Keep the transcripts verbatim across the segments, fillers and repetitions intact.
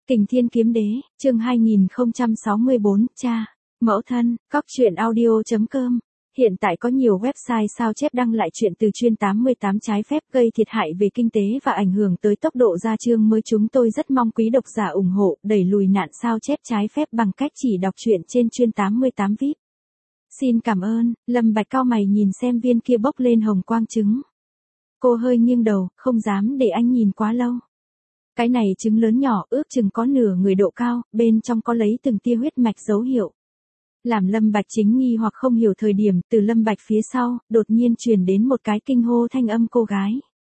Kình Thiên Kiếm Đế, chương hai nghìn không trăm sáu mươi bốn, cha, mẫu thân, cóc truyện audio chấm com. Hiện tại có nhiều website sao chép đăng lại chuyện từ chuyên tám mươi tám trái phép gây thiệt hại về kinh tế và ảnh hưởng tới tốc độ ra chương mới. Chúng tôi rất mong quý độc giả ủng hộ, đẩy lùi nạn sao chép trái phép bằng cách chỉ đọc truyện trên chuyên tám mươi tám vê i pê. Xin cảm ơn. Lâm Bạch cau mày nhìn xem viên kia bốc lên hồng quang trứng. Cô hơi nghiêng đầu, không dám để anh nhìn quá lâu. Cái này trứng lớn nhỏ, ước chừng có nửa người độ cao, bên trong có lấy từng tia huyết mạch dấu hiệu. Làm Lâm Bạch chính nghi hoặc không hiểu thời điểm, từ Lâm Bạch phía sau, đột nhiên truyền đến một cái kinh hô thanh âm cô gái.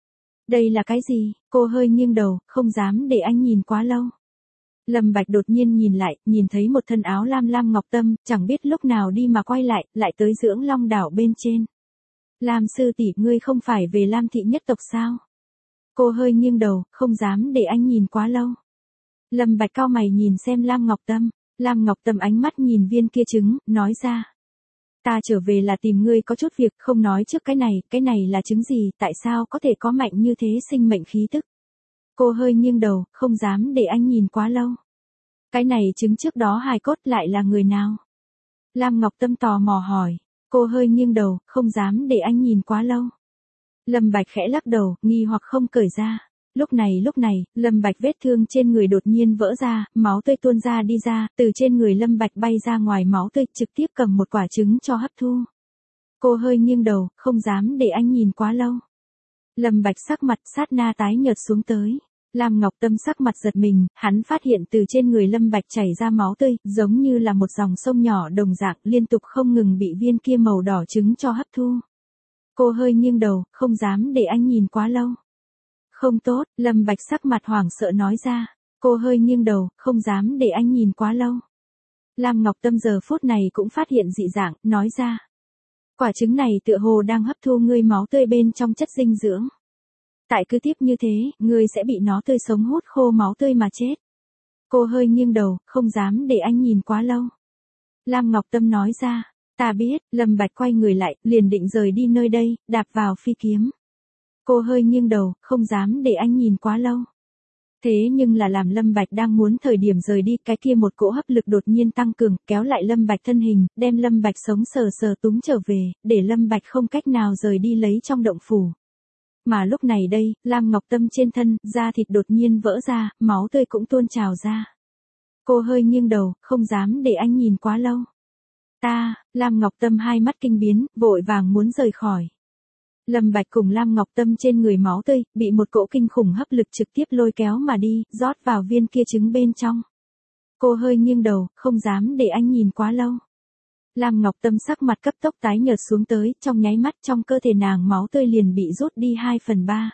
Đây là cái gì? Cô hơi nghiêng đầu, không dám để anh nhìn quá lâu. Lâm Bạch đột nhiên nhìn lại, nhìn thấy một thân áo lam lam ngọc tâm, chẳng biết lúc nào đi mà quay lại, lại tới Dưỡng Long đảo bên trên. Lam sư tỷ, ngươi không phải về Lam thị nhất tộc sao? Cô hơi nghiêng đầu, không dám để anh nhìn quá lâu. Lâm Bạch cau mày nhìn xem Lam Ngọc Tâm. Lam Ngọc Tâm ánh mắt nhìn viên kia trứng, nói ra. Ta trở về là tìm ngươi có chút việc, không nói trước cái này, cái này là trứng gì, tại sao có thể có mạnh như thế sinh mệnh khí tức. Cô hơi nghiêng đầu, không dám để anh nhìn quá lâu. Cái này trứng trước đó hài cốt lại là người nào? Lam Ngọc Tâm tò mò hỏi. Cô hơi nghiêng đầu, không dám để anh nhìn quá lâu. Lâm Bạch khẽ lắc đầu, nghi hoặc không cởi ra. Lúc này lúc này, Lâm Bạch vết thương trên người đột nhiên vỡ ra, máu tươi tuôn ra đi ra, từ trên người Lâm Bạch bay ra ngoài máu tươi, trực tiếp cầm một quả trứng cho hấp thu. Cô hơi nghiêng đầu, không dám để anh nhìn quá lâu. Lâm Bạch sắc mặt sát na tái nhợt xuống tới. Lam Ngọc Tâm sắc mặt giật mình, hắn phát hiện từ trên người Lâm Bạch chảy ra máu tươi, giống như là một dòng sông nhỏ đồng dạng, liên tục không ngừng bị viên kia màu đỏ trứng cho hấp thu. Cô hơi nghiêng đầu, không dám để anh nhìn quá lâu. Không tốt, Lâm Bạch sắc mặt hoảng sợ nói ra. Cô hơi nghiêng đầu, không dám để anh nhìn quá lâu. Lam Ngọc Tâm giờ phút này cũng phát hiện dị dạng, nói ra. Quả trứng này tựa hồ đang hấp thu ngươi máu tươi bên trong chất dinh dưỡng. Tại cứ tiếp như thế, ngươi sẽ bị nó tươi sống hút khô máu tươi mà chết. Cô hơi nghiêng đầu, không dám để anh nhìn quá lâu. Lam Ngọc Tâm nói ra. Ta biết. Lâm Bạch quay người lại, liền định rời đi nơi đây, đạp vào phi kiếm. Cô hơi nghiêng đầu, không dám để anh nhìn quá lâu. Thế nhưng là làm Lâm Bạch đang muốn thời điểm rời đi, cái kia một cỗ hấp lực đột nhiên tăng cường, kéo lại Lâm Bạch thân hình, đem Lâm Bạch sống sờ sờ túm trở về, để Lâm Bạch không cách nào rời đi lấy trong động phủ. Mà lúc này đây, Lam Ngọc Tâm trên thân, da thịt đột nhiên vỡ ra, máu tươi cũng tuôn trào ra. Cô hơi nghiêng đầu, không dám để anh nhìn quá lâu. Ta, Lam Ngọc Tâm hai mắt kinh biến, vội vàng muốn rời khỏi. Lâm Bạch cùng Lam Ngọc Tâm trên người máu tươi, bị một cỗ kinh khủng hấp lực trực tiếp lôi kéo mà đi, rót vào viên kia trứng bên trong. Cô hơi nghiêng đầu, không dám để anh nhìn quá lâu. Lam Ngọc Tâm sắc mặt cấp tốc tái nhợt xuống tới, trong nháy mắt trong cơ thể nàng máu tươi liền bị rút đi hai phần ba.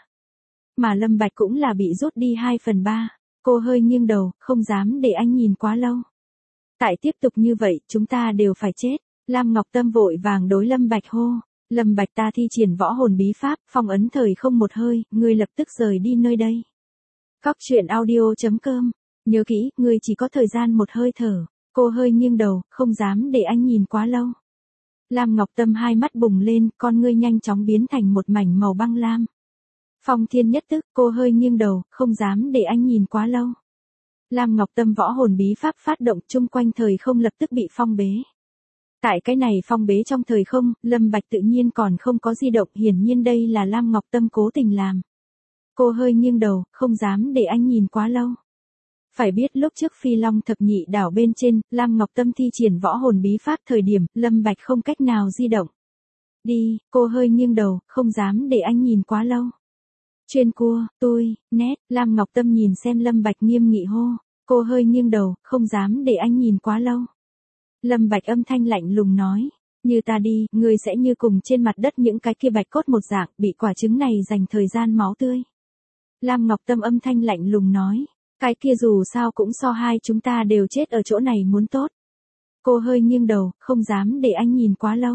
Mà Lâm Bạch cũng là bị rút đi hai phần ba. Cô hơi nghiêng đầu, không dám để anh nhìn quá lâu. Tại tiếp tục như vậy, chúng ta đều phải chết. Lam Ngọc Tâm vội vàng đối Lâm Bạch hô. Lâm Bạch, ta thi triển võ hồn bí pháp, phong ấn thời không một hơi, ngươi lập tức rời đi nơi đây. Cóc truyện audio chấm com. Nhớ kỹ, ngươi chỉ có thời gian một hơi thở. Cô hơi nghiêng đầu, không dám để anh nhìn quá lâu. Lam Ngọc Tâm hai mắt bùng lên, con ngươi nhanh chóng biến thành một mảnh màu băng lam. Phong thiên nhất tức, cô hơi nghiêng đầu, không dám để anh nhìn quá lâu. Lam Ngọc Tâm võ hồn bí pháp phát động, chung quanh thời không lập tức bị phong bế. Tại cái này phong bế trong thời không, Lâm Bạch tự nhiên còn không có di động, hiển nhiên đây là Lam Ngọc Tâm cố tình làm. Cô hơi nghiêng đầu, không dám để anh nhìn quá lâu. Phải biết lúc trước Phi Long thập nhị đảo bên trên, Lam Ngọc Tâm thi triển võ hồn bí pháp thời điểm, Lâm Bạch không cách nào di động. Đi, cô hơi nghiêng đầu, không dám để anh nhìn quá lâu. Chuyên cua, tôi, nét, Lam Ngọc Tâm nhìn xem Lâm Bạch nghiêm nghị hô. Cô hơi nghiêng đầu, không dám để anh nhìn quá lâu. Lâm Bạch âm thanh lạnh lùng nói. Như ta đi, ngươi sẽ như cùng trên mặt đất những cái kia bạch cốt một dạng, bị quả trứng này dành thời gian máu tươi. Lam Ngọc Tâm âm thanh lạnh lùng nói. Cái kia dù sao cũng so hai chúng ta đều chết ở chỗ này muốn tốt. Cô hơi nghiêng đầu, không dám để anh nhìn quá lâu.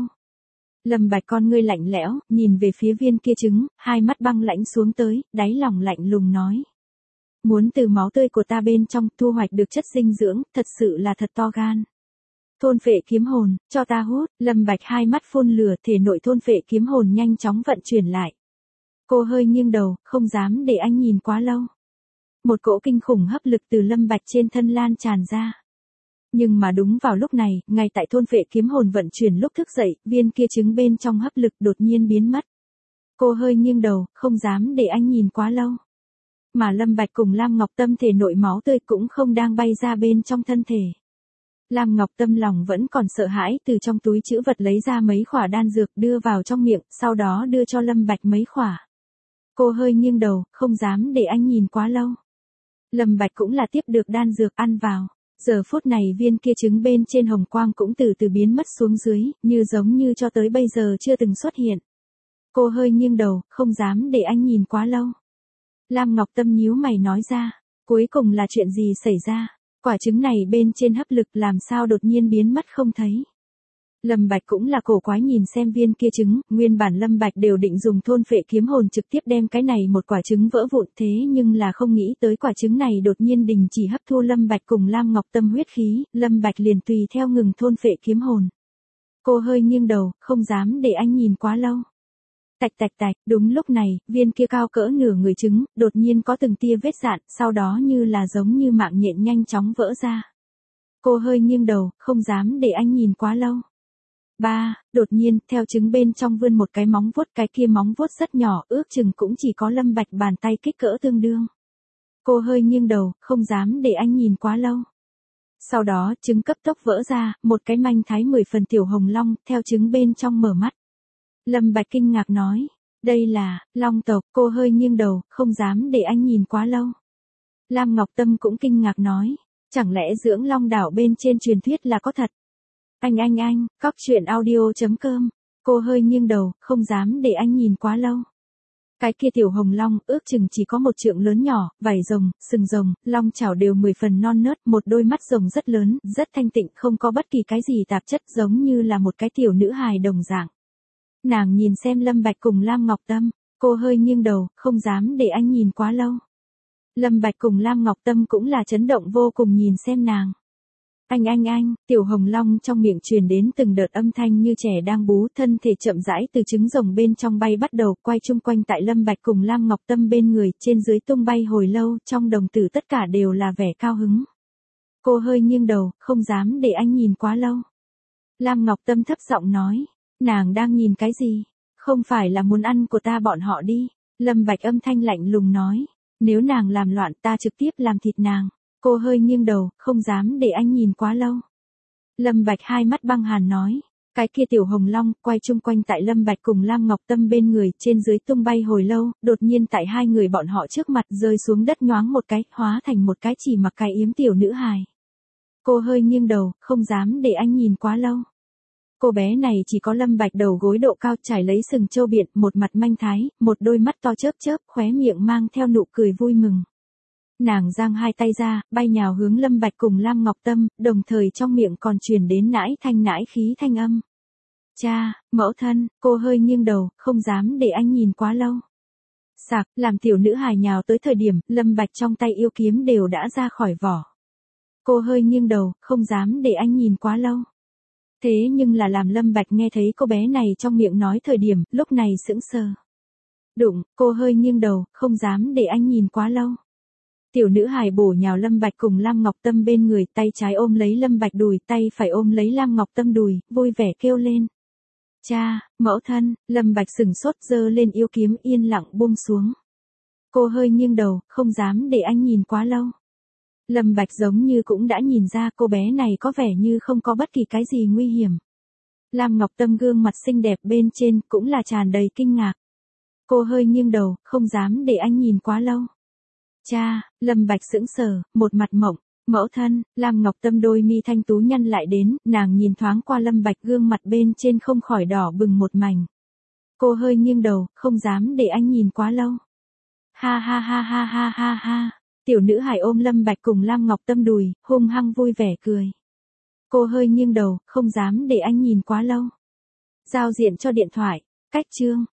Lâm Bạch con ngươi lạnh lẽo, nhìn về phía viên kia trứng, hai mắt băng lãnh xuống tới, đáy lòng lạnh lùng nói. Muốn từ máu tươi của ta bên trong thu hoạch được chất dinh dưỡng, thật sự là thật to gan. Thôn phệ kiếm hồn, cho ta hút. Lâm Bạch hai mắt phun lửa, thể nội thôn phệ kiếm hồn nhanh chóng vận chuyển lại. Cô hơi nghiêng đầu, không dám để anh nhìn quá lâu. Một cỗ kinh khủng hấp lực từ Lâm Bạch trên thân lan tràn ra. Nhưng mà đúng vào lúc này, ngay tại thôn phệ kiếm hồn vận chuyển lúc thức dậy, viên kia trứng bên trong hấp lực đột nhiên biến mất. Cô hơi nghiêng đầu, không dám để anh nhìn quá lâu. Mà Lâm Bạch cùng Lam Ngọc Tâm thể nội máu tươi cũng không đang bay ra bên trong thân thể. Lam Ngọc Tâm lòng vẫn còn sợ hãi, từ trong túi trữ vật lấy ra mấy khỏa đan dược đưa vào trong miệng, sau đó đưa cho Lâm Bạch mấy khỏa. Cô hơi nghiêng đầu, không dám để anh nhìn quá lâu. Lâm Bạch cũng là tiếp được đan dược ăn vào. Giờ phút này viên kia trứng bên trên hồng quang cũng từ từ biến mất xuống dưới, như giống như cho tới bây giờ chưa từng xuất hiện. Cô hơi nghiêng đầu, không dám để anh nhìn quá lâu. Lam Ngọc Tâm nhíu mày nói ra, cuối cùng là chuyện gì xảy ra? Quả trứng này bên trên hấp lực làm sao đột nhiên biến mất không thấy. Lâm Bạch cũng là cổ quái nhìn xem viên kia trứng, nguyên bản Lâm Bạch đều định dùng thôn phệ kiếm hồn trực tiếp đem cái này một quả trứng vỡ vụn, thế nhưng là không nghĩ tới quả trứng này đột nhiên đình chỉ hấp thu Lâm Bạch cùng Lam Ngọc Tâm huyết khí, Lâm Bạch liền tùy theo ngừng thôn phệ kiếm hồn. Cô hơi nghiêng đầu, không dám để anh nhìn quá lâu. Tạch tạch tạch, đúng lúc này, viên kia cao cỡ nửa người trứng, đột nhiên có từng tia vết dạn, sau đó như là giống như mạng nhện nhanh chóng vỡ ra. Cô hơi nghiêng đầu, không dám để anh nhìn quá lâu. Ba, đột nhiên, theo trứng bên trong vươn một cái móng vuốt, cái kia móng vuốt rất nhỏ, ước chừng cũng chỉ có Lâm Bạch bàn tay kích cỡ tương đương. Cô hơi nghiêng đầu, không dám để anh nhìn quá lâu. Sau đó, trứng cấp tốc vỡ ra, một cái manh thái mười phần tiểu hồng long, theo trứng bên trong mở mắt. Lâm Bạch kinh ngạc nói, đây là, long tộc, cô hơi nghiêng đầu, không dám để anh nhìn quá lâu. Lam Ngọc Tâm cũng kinh ngạc nói, chẳng lẽ dưỡng long đảo bên trên truyền thuyết là có thật? Anh anh anh, cóc truyện audio chấm com, cô hơi nghiêng đầu, không dám để anh nhìn quá lâu. Cái kia tiểu hồng long, ước chừng chỉ có một trượng lớn nhỏ, vảy rồng, sừng rồng, long chảo đều mười phần non nớt, một đôi mắt rồng rất lớn, rất thanh tịnh, không có bất kỳ cái gì tạp chất, giống như là một cái tiểu nữ hài đồng dạng. Nàng nhìn xem Lâm Bạch cùng Lam Ngọc Tâm, cô hơi nghiêng đầu, không dám để anh nhìn quá lâu. Lâm Bạch cùng Lam Ngọc Tâm cũng là chấn động vô cùng nhìn xem nàng. Anh anh anh, tiểu hồng long trong miệng truyền đến từng đợt âm thanh như trẻ đang bú, thân thể chậm rãi từ trứng rồng bên trong bay bắt đầu, quay chung quanh tại Lâm Bạch cùng Lam Ngọc Tâm bên người, trên dưới tung bay hồi lâu, trong đồng tử tất cả đều là vẻ cao hứng. Cô hơi nghiêng đầu, không dám để anh nhìn quá lâu. Lam Ngọc Tâm thấp giọng nói, nàng đang nhìn cái gì? Không phải là muốn ăn của ta bọn họ đi. Lâm Bạch âm thanh lạnh lùng nói, nếu nàng làm loạn ta trực tiếp làm thịt nàng. Cô hơi nghiêng đầu, không dám để anh nhìn quá lâu. Lâm Bạch hai mắt băng hàn nói, cái kia tiểu hồng long, quay chung quanh tại Lâm Bạch cùng Lam Ngọc Tâm bên người, trên dưới tung bay hồi lâu, đột nhiên tại hai người bọn họ trước mặt rơi xuống đất nhoáng một cái, hóa thành một cái chỉ mặc cái yếm tiểu nữ hài. Cô hơi nghiêng đầu, không dám để anh nhìn quá lâu. Cô bé này chỉ có Lâm Bạch đầu gối độ cao, trải lấy sừng trâu biện, một mặt manh thái, một đôi mắt to chớp chớp, khóe miệng mang theo nụ cười vui mừng. Nàng giang hai tay ra, bay nhào hướng Lâm Bạch cùng Lam Ngọc Tâm, đồng thời trong miệng còn truyền đến nãi thanh nãi khí thanh âm. Cha, mẫu thân, cô hơi nghiêng đầu, không dám để anh nhìn quá lâu. Sạc, làm tiểu nữ hài nhào tới thời điểm, Lâm Bạch trong tay yêu kiếm đều đã ra khỏi vỏ. Cô hơi nghiêng đầu, không dám để anh nhìn quá lâu. Thế nhưng là làm Lâm Bạch nghe thấy cô bé này trong miệng nói thời điểm, lúc này sững sờ. Đụng, cô hơi nghiêng đầu, không dám để anh nhìn quá lâu. Tiểu nữ hài bổ nhào Lâm Bạch cùng Lam Ngọc Tâm bên người, tay trái ôm lấy Lâm Bạch đùi, tay phải ôm lấy Lam Ngọc Tâm đùi, vui vẻ kêu lên. Cha, mẫu thân, Lâm Bạch sừng sốt giơ lên yêu kiếm yên lặng buông xuống. Cô hơi nghiêng đầu, không dám để anh nhìn quá lâu. Lâm Bạch giống như cũng đã nhìn ra cô bé này có vẻ như không có bất kỳ cái gì nguy hiểm. Lam Ngọc Tâm gương mặt xinh đẹp bên trên cũng là tràn đầy kinh ngạc. Cô hơi nghiêng đầu, không dám để anh nhìn quá lâu. Cha, Lâm Bạch sững sờ, một mặt mộng. Mẫu thân, Lam Ngọc Tâm đôi mi thanh tú nhăn lại đến, nàng nhìn thoáng qua Lâm Bạch gương mặt bên trên không khỏi đỏ bừng một mảnh. Cô hơi nghiêng đầu, không dám để anh nhìn quá lâu. Ha ha ha ha ha ha ha. Tiểu nữ hài ôm Lâm Bạch cùng Lam Ngọc Tâm đùi, hung hăng vui vẻ cười. Cô hơi nghiêng đầu, không dám để anh nhìn quá lâu. Giao diện cho điện thoại, cách chương.